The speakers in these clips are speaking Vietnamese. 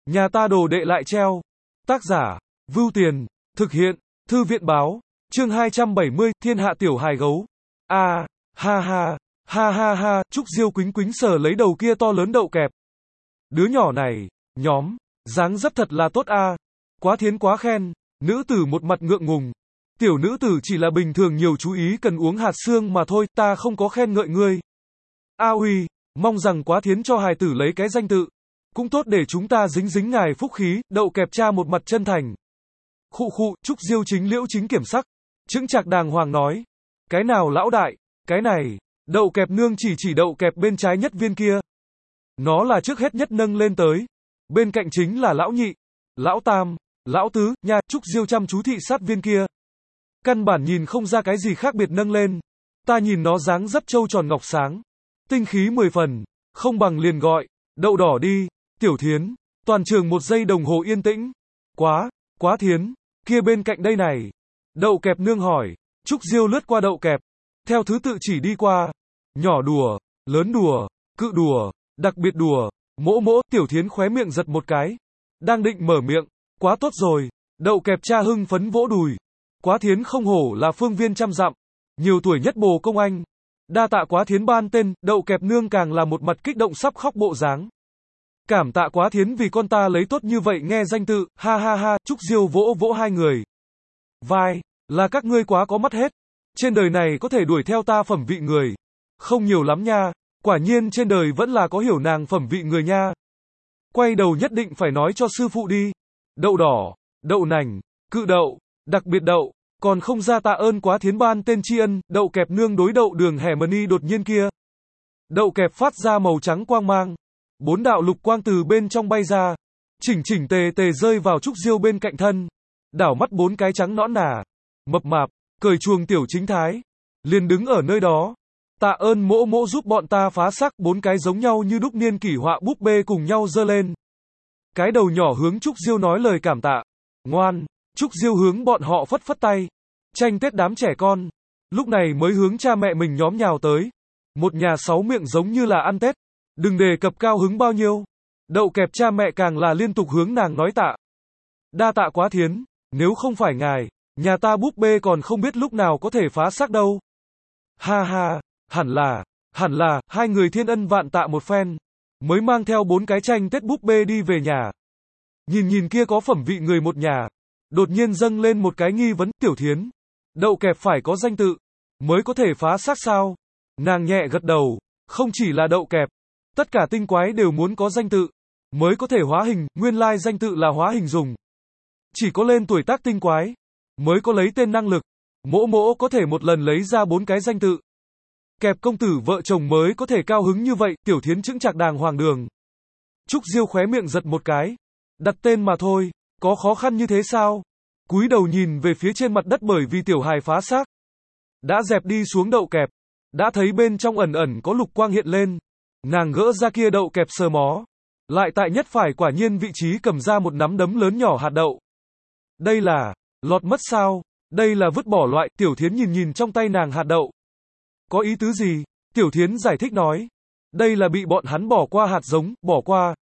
Nhà ta đồ đệ lại treo. Tác giả, Vưu Tiền, thực hiện, Thư viện báo, chương 270, Thiên hạ tiểu hài gấu. A, ha ha, Trúc Diêu quính quính sờ lấy đầu kia to lớn đậu kẹp. Đứa nhỏ này, nhóm, dáng dấp thật là tốt a. Quá thiến quá khen, nữ tử một mặt ngượng ngùng. Tiểu nữ tử chỉ là bình thường nhiều chú ý cần uống hạt xương mà thôi, ta không có khen ngợi ngươi. A uy, mong rằng quá thiến cho hài tử lấy cái danh tự. Cũng tốt để chúng ta dính dính ngài phúc khí, đậu kẹp cha một mặt chân thành. Khụ, Trúc Diêu chính liễu chính kiểm sắc. Chững chạc đàng hoàng nói. Cái nào lão đại, cái này, đậu kẹp nương chỉ đậu kẹp bên trái nhất viên kia. Nó là trước hết nhất nâng lên tới. Bên cạnh chính là lão nhị, lão tam, lão tứ, nha, Trúc Diêu chăm chú thị sát viên kia. Căn bản nhìn không ra cái gì khác biệt nâng lên. Ta nhìn nó dáng dấp trâu tròn ngọc sáng. Tinh khí 10 phần, không bằng liền gọi, đậu đỏ đi, Tiểu Thiến. Toàn trường một giây đồng hồ yên tĩnh. Quá thiến, kia bên cạnh đây này. Đậu kẹp nương hỏi, Trúc Diêu lướt qua đậu kẹp. Theo thứ tự chỉ đi qua. Nhỏ đùa, lớn đùa, cự đùa, đặc biệt đùa, mỗ, Tiểu Thiến khóe miệng giật một cái. Đang định mở miệng, quá tốt rồi, đậu kẹp cha hưng phấn vỗ đùi. Quá thiến không hổ là phương viên trăm dặm, nhiều tuổi nhất bồ công anh. Đa tạ quá thiến ban tên, đậu kẹp nương càng là một mặt kích động sắp khóc bộ dáng. Cảm tạ quá thiến vì con ta lấy tốt như vậy nghe danh tự, ha, Trúc Diêu vỗ hai người. Vai, là các ngươi quá có mắt hết. Trên đời này có thể đuổi theo ta phẩm vị người. Không nhiều lắm nha, quả nhiên trên đời vẫn là có hiểu nàng phẩm vị người nha. Quay đầu nhất định phải nói cho sư phụ đi. Đậu đỏ, đậu nành, cự đậu, đặc biệt đậu, còn không ra tạ ơn quá thiến ban tên tri ân, đậu kẹp nương đối đậu đường hẻ mờ ni đột nhiên kia. Đậu kẹp phát ra màu trắng quang mang. 4 đạo lục quang từ bên trong bay ra. Chỉnh tề rơi vào Trúc Diêu bên cạnh thân. Đảo mắt 4 cái trắng nõn nà. Mập mạp, cởi chuồng tiểu chính thái. Liền đứng ở nơi đó. Tạ ơn mỗ giúp bọn ta phá xác. 4 cái giống nhau như đúc niên kỷ họa búp bê cùng nhau giơ lên. Cái đầu nhỏ hướng Trúc Diêu nói lời cảm tạ. Ngoan. Trúc Diêu hướng bọn họ phất tay. Tranh tết đám trẻ con. Lúc này mới hướng cha mẹ mình nhóm nhào tới. Một nhà 6 miệng giống như là ăn Tết. Đừng đề cập cao hứng bao nhiêu. Đậu kẹp cha mẹ càng là liên tục hướng nàng nói tạ. Đa tạ quá thiến. Nếu không phải ngài, nhà ta búp bê còn không biết lúc nào có thể phá xác đâu. Ha, hẳn là, hai người thiên ân vạn tạ một phen. Mới mang theo 4 cái tranh tết búp bê đi về nhà. Nhìn kia có phẩm vị người một nhà. Đột nhiên dâng lên một cái nghi vấn, Tiểu Thiến. Đậu kẹp phải có danh tự, mới có thể phá xác sao? Nàng nhẹ gật đầu, không chỉ là đậu kẹp. Tất cả tinh quái đều muốn có danh tự, mới có thể hóa hình, nguyên lai danh tự là hóa hình dùng. Chỉ có lên tuổi tác tinh quái, mới có lấy tên năng lực. Mỗ có thể một lần lấy ra 4 cái danh tự. Kẹp công tử vợ chồng mới có thể cao hứng như vậy, Tiểu Thiến chững chạc đàng hoàng đường. Trúc Diêu khóe miệng giật một cái. Đặt tên mà thôi, có khó khăn như thế sao? Cúi đầu nhìn về phía trên mặt đất bởi vì tiểu hài phá xác. Đã dẹp đi xuống đậu kẹp. Đã thấy bên trong ẩn có lục quang hiện lên. Nàng gỡ ra kia đậu kẹp sờ mó. Lại tại nhất phải quả nhiên vị trí cầm ra một nắm đấm lớn nhỏ hạt đậu. Đây là, lọt mất sao? Đây là vứt bỏ loại, Tiểu Thiến nhìn trong tay nàng hạt đậu. Có ý tứ gì? Tiểu Thiến giải thích nói. Đây là bị bọn hắn bỏ qua hạt giống, bỏ qua.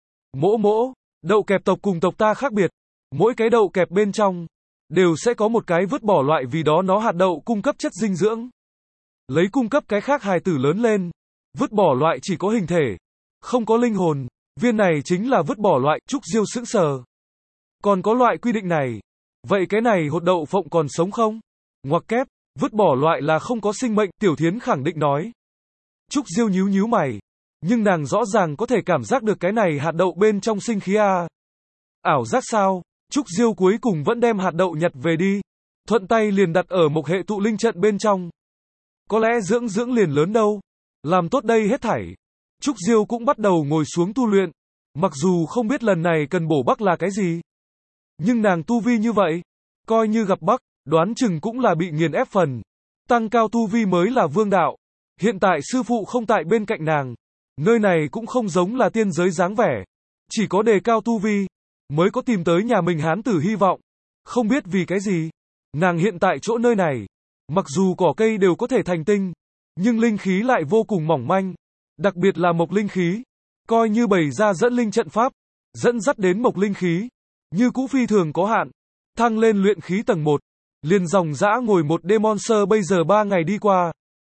Mỗ, đậu kẹp tộc cùng tộc ta khác biệt. Mỗi cái đậu kẹp bên trong, đều sẽ có một cái vứt bỏ loại vì đó nó hạt đậu cung cấp chất dinh dưỡng. Lấy cung cấp cái khác hài tử lớn lên. Vứt bỏ loại chỉ có hình thể, không có linh hồn. Viên này chính là vứt bỏ loại, Trúc Diêu sững sờ. Còn có loại quy định này. Vậy cái này hột đậu phộng còn sống không? Ngoặc kép, vứt bỏ loại là không có sinh mệnh, Tiểu Thiến khẳng định nói. Trúc Diêu nhíu mày. Nhưng nàng rõ ràng có thể cảm giác được cái này hạt đậu bên trong sinh khí a. Ảo giác sao? Trúc Diêu cuối cùng vẫn đem hạt đậu nhặt về đi. Thuận tay liền đặt ở một hệ tụ linh trận bên trong. Có lẽ dưỡng liền lớn đâu. Làm tốt đây hết thảy. Trúc Diêu cũng bắt đầu ngồi xuống tu luyện. Mặc dù không biết lần này cần bổ bắc là cái gì. Nhưng nàng tu vi như vậy. Coi như gặp bắc, đoán chừng cũng là bị nghiền ép phần. Tăng cao tu vi mới là vương đạo. Hiện tại sư phụ không tại bên cạnh nàng. Nơi này cũng không giống là tiên giới dáng vẻ. Chỉ có đề cao tu vi, mới có tìm tới nhà mình hán tử hy vọng. Không biết vì cái gì. Nàng hiện tại chỗ nơi này. Mặc dù cỏ cây đều có thể thành tinh. Nhưng linh khí lại vô cùng mỏng manh. Đặc biệt là mộc linh khí. Coi như bày ra dẫn linh trận pháp. dẫn dắt đến mộc linh khí, như cũ phi thường có hạn, thăng lên luyện khí tầng 1, liền dòng dã ngồi một đêm Monster bây giờ 3 ngày đi qua.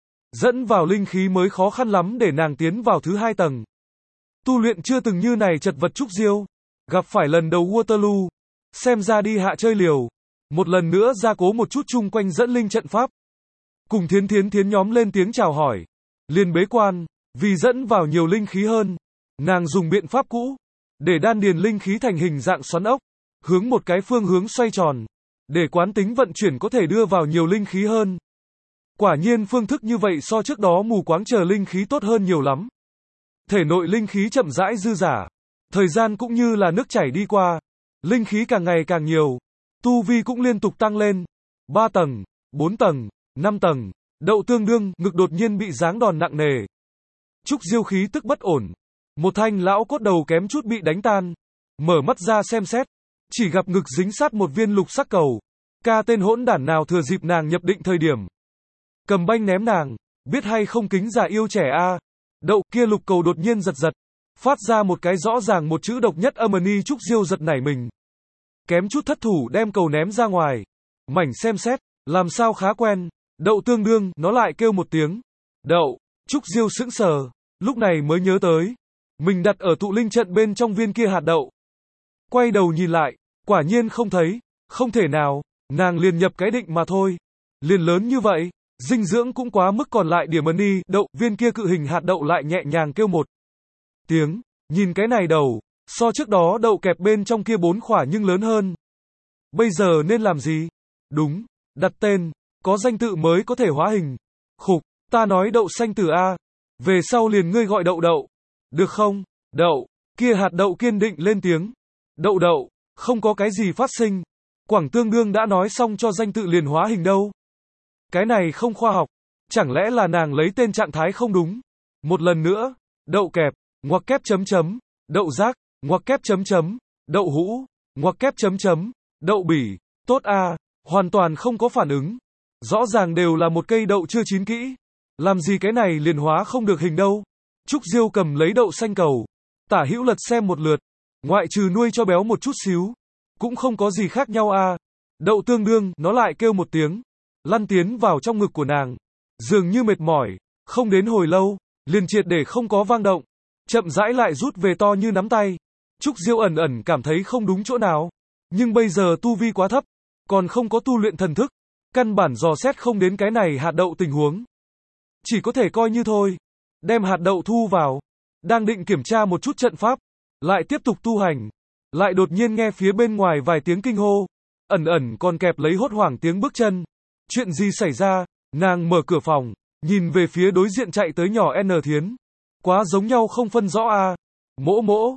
Dẫn vào linh khí mới khó khăn lắm để nàng tiến vào thứ 2 tầng. Tu luyện chưa từng như này chật vật Trúc Diêu, gặp phải lần đầu Waterloo, xem ra đi hạ chơi liều, một lần nữa gia cố một chút chung quanh dẫn linh trận pháp. Cùng thiến nhóm lên tiếng chào hỏi, liền bế quan, vì dẫn vào nhiều linh khí hơn, nàng dùng biện pháp cũ, để đan điền linh khí thành hình dạng xoắn ốc, hướng một cái phương hướng xoay tròn, để quán tính vận chuyển có thể đưa vào nhiều linh khí hơn. Quả nhiên phương thức như vậy so trước đó mù quáng chờ linh khí tốt hơn nhiều lắm. Thể nội linh khí chậm rãi dư dả, thời gian cũng như là nước chảy đi qua, linh khí càng ngày càng nhiều, tu vi cũng liên tục tăng lên, 3 tầng, 4 tầng, 5 tầng, đậu tương đương, ngực đột nhiên bị giáng đòn nặng nề. Trúc Diêu khí tức bất ổn, một thanh lão cốt đầu kém chút bị đánh tan, mở mắt ra xem xét, chỉ gặp ngực dính sát một viên lục sắc cầu, ca tên hỗn đản nào thừa dịp nàng nhập định thời điểm, cầm banh ném nàng, biết hay không kính già yêu trẻ a. Đậu kia lục cầu đột nhiên giật, phát ra một cái rõ ràng một chữ độc nhất âm ni. Trúc Diêu giật nảy mình, kém chút thất thủ đem cầu ném ra ngoài, mảnh xem xét, làm sao khá quen, đậu tương đương, nó lại kêu một tiếng, đậu, Trúc Diêu sững sờ, lúc này mới nhớ tới, mình đặt ở tụ linh trận bên trong viên kia hạt đậu. Quay đầu nhìn lại, quả nhiên không thấy, không thể nào, nàng liền nhập cái định mà thôi, liền lớn như vậy. Dinh dưỡng cũng quá mức, còn lại điểm ni, đậu, viên kia cự hình hạt đậu lại nhẹ nhàng kêu một tiếng, nhìn cái này đầu, so trước đó đậu kẹp bên trong kia 4 khỏa nhưng lớn hơn. Bây giờ nên làm gì? Đúng, đặt tên, có danh tự mới có thể hóa hình. Khục, ta nói đậu xanh tử A, về sau liền ngươi gọi đậu đậu, được không? Đậu, kia hạt đậu kiên định lên tiếng. Đậu đậu, không có cái gì phát sinh. Quảng tương đương đã nói xong cho danh tự liền hóa hình đâu. Cái này không khoa học, chẳng lẽ là nàng lấy tên trạng thái không đúng? Một lần nữa, đậu kẹp, ngoặc kép chấm chấm, đậu rác, ngoặc kép chấm chấm, đậu hũ, ngoặc kép chấm chấm, đậu bỉ, tốt a, hoàn toàn không có phản ứng. Rõ ràng đều là một cây đậu chưa chín kỹ, làm gì cái này liền hóa không được hình đâu. Trúc Diêu cầm lấy đậu xanh cầu, tả hữu lật xem một lượt, ngoại trừ nuôi cho béo một chút xíu, cũng không có gì khác nhau a. Đậu tương đương, nó lại kêu một tiếng, lăn tiến vào trong ngực của nàng, dường như mệt mỏi, không đến hồi lâu, liền triệt để không có vang động, chậm rãi lại rút về to như nắm tay. Trúc Diêu ẩn ẩn cảm thấy không đúng chỗ nào, nhưng bây giờ tu vi quá thấp, còn không có tu luyện thần thức, căn bản dò xét không đến cái này hạt đậu tình huống. Chỉ có thể coi như thôi, đem hạt đậu thu vào, đang định kiểm tra một chút trận pháp, lại tiếp tục tu hành, lại đột nhiên nghe phía bên ngoài vài tiếng kinh hô, ẩn ẩn còn kẹp lấy hốt hoảng tiếng bước chân. Chuyện gì xảy ra? Nàng mở cửa phòng, nhìn về phía đối diện chạy tới nhỏ N Thiến. Quá giống nhau không phân rõ a. Mỗ mỗ,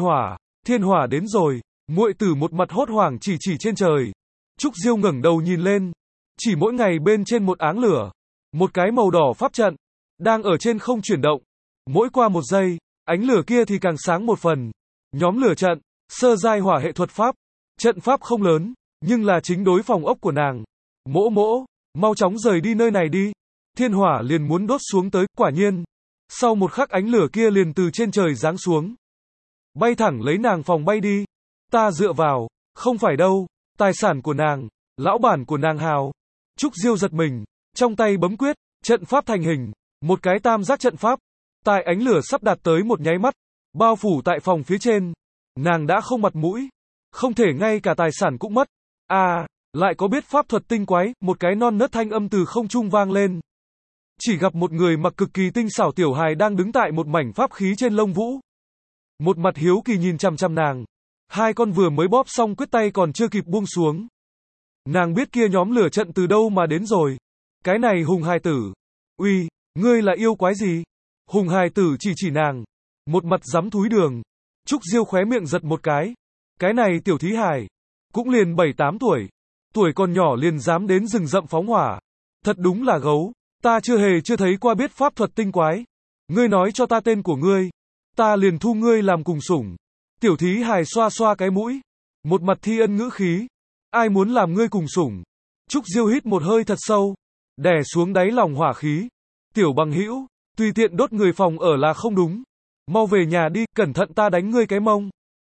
thiên hỏa đến rồi. Muội tử một mặt hốt hoảng chỉ trên trời. Trúc Diêu ngẩng đầu nhìn lên, chỉ mỗi ngày bên trên một áng lửa, một cái màu đỏ pháp trận, đang ở trên không chuyển động. Mỗi qua một giây, ánh lửa kia thì càng sáng một phần. Nhóm lửa trận, sơ giai hỏa hệ thuật pháp. Trận pháp không lớn, nhưng là chính đối phòng ốc của nàng. Mỗ mỗ, mau chóng rời đi nơi này đi. Thiên hỏa liền muốn đốt xuống tới, quả nhiên. Sau một khắc ánh lửa kia liền từ trên trời giáng xuống. Bay thẳng lấy nàng phòng bay đi. Ta dựa vào, không phải đâu, tài sản của nàng, lão bản của nàng hào. Trúc Diêu giật mình, trong tay bấm quyết, trận pháp thành hình, một cái tam giác trận pháp. Tại ánh lửa sắp đạt tới một nháy mắt, bao phủ tại phòng phía trên. Nàng đã không mặt mũi, không thể ngay cả tài sản cũng mất. Lại có biết pháp thuật tinh quái, một cái non nớt thanh âm từ không trung vang lên. Chỉ gặp một người mặc cực kỳ tinh xảo tiểu hài đang đứng tại một mảnh pháp khí trên lông vũ. Một mặt hiếu kỳ nhìn chằm chằm nàng. Hai con vừa mới bóp xong quyết tay còn chưa kịp buông xuống. Nàng biết kia nhóm lửa trận từ đâu mà đến rồi. Cái này Hùng hài tử. Uy, ngươi là yêu quái gì? Hùng hài tử chỉ nàng. Một mặt dám thúi đường. Trúc Diêu khóe miệng giật một cái. Cái này tiểu thí hài. Cũng liền 7-8 tuổi. Tuổi còn nhỏ liền dám đến rừng rậm phóng hỏa. Thật đúng là gấu. Ta chưa thấy qua biết pháp thuật tinh quái. Ngươi nói cho ta tên của ngươi. Ta liền thu ngươi làm cùng sủng. Tiểu thí hài xoa xoa cái mũi. Một mặt thi ân ngữ khí. Ai muốn làm ngươi cùng sủng? Trúc Diêu hít một hơi thật sâu. Đè xuống đáy lòng hỏa khí. Tiểu bằng hữu, tùy tiện đốt người phòng ở là không đúng. Mau về nhà đi, cẩn thận ta đánh ngươi cái mông.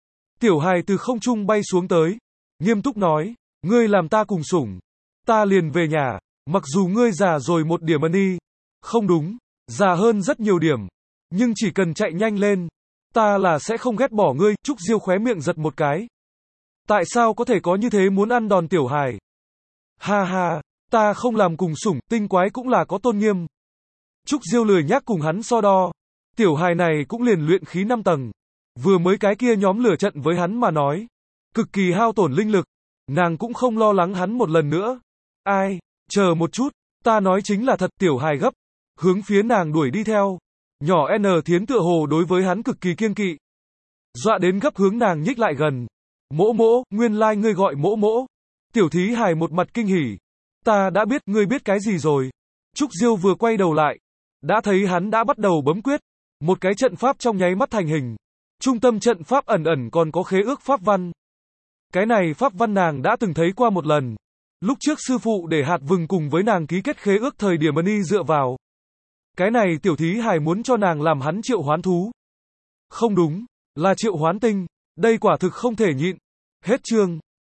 Tiểu hài từ không trung bay xuống tới, nghiêm túc nói, ngươi làm ta cùng sủng, ta liền về nhà, mặc dù ngươi già rồi một điểm đi. Không đúng, già hơn rất nhiều điểm, nhưng chỉ cần chạy nhanh lên, ta là sẽ không ghét bỏ ngươi. Trúc Diêu khóe miệng giật một cái. Tại sao có thể có như thế muốn ăn đòn tiểu hài? Ha ha, ta không làm cùng sủng, tinh quái cũng là có tôn nghiêm. Trúc Diêu lười nhác cùng hắn so đo. Tiểu hài này cũng liền luyện khí 5 tầng. Vừa mới cái kia nhóm lửa trận với hắn mà nói, cực kỳ hao tổn linh lực. Nàng cũng không lo lắng hắn một lần nữa. Ai, chờ một chút, ta nói chính là thật. Tiểu hài gấp, hướng phía nàng đuổi đi theo. Nhỏ N Thiến tựa hồ đối với hắn cực kỳ kiêng kỵ. Dọa đến gấp hướng nàng nhích lại gần. Mỗ mỗ, nguyên lai ngươi gọi mỗ mỗ. Tiểu thí hài một mặt kinh hỉ. Ta đã biết, ngươi biết cái gì rồi. Trúc Diêu vừa quay đầu lại, đã thấy hắn đã bắt đầu bấm quyết. Một cái trận pháp trong nháy mắt thành hình. Trung tâm trận pháp ẩn ẩn còn có khế ước pháp văn. Cái này pháp văn nàng đã từng thấy qua một lần. Lúc trước sư phụ để hạt vừng cùng với nàng ký kết khế ước thời điểm đi dựa vào. Cái này tiểu thí hài muốn cho nàng làm hắn triệu hoán thú. Không đúng, là triệu hoán tinh. Đây quả thực không thể nhịn. Hết chương.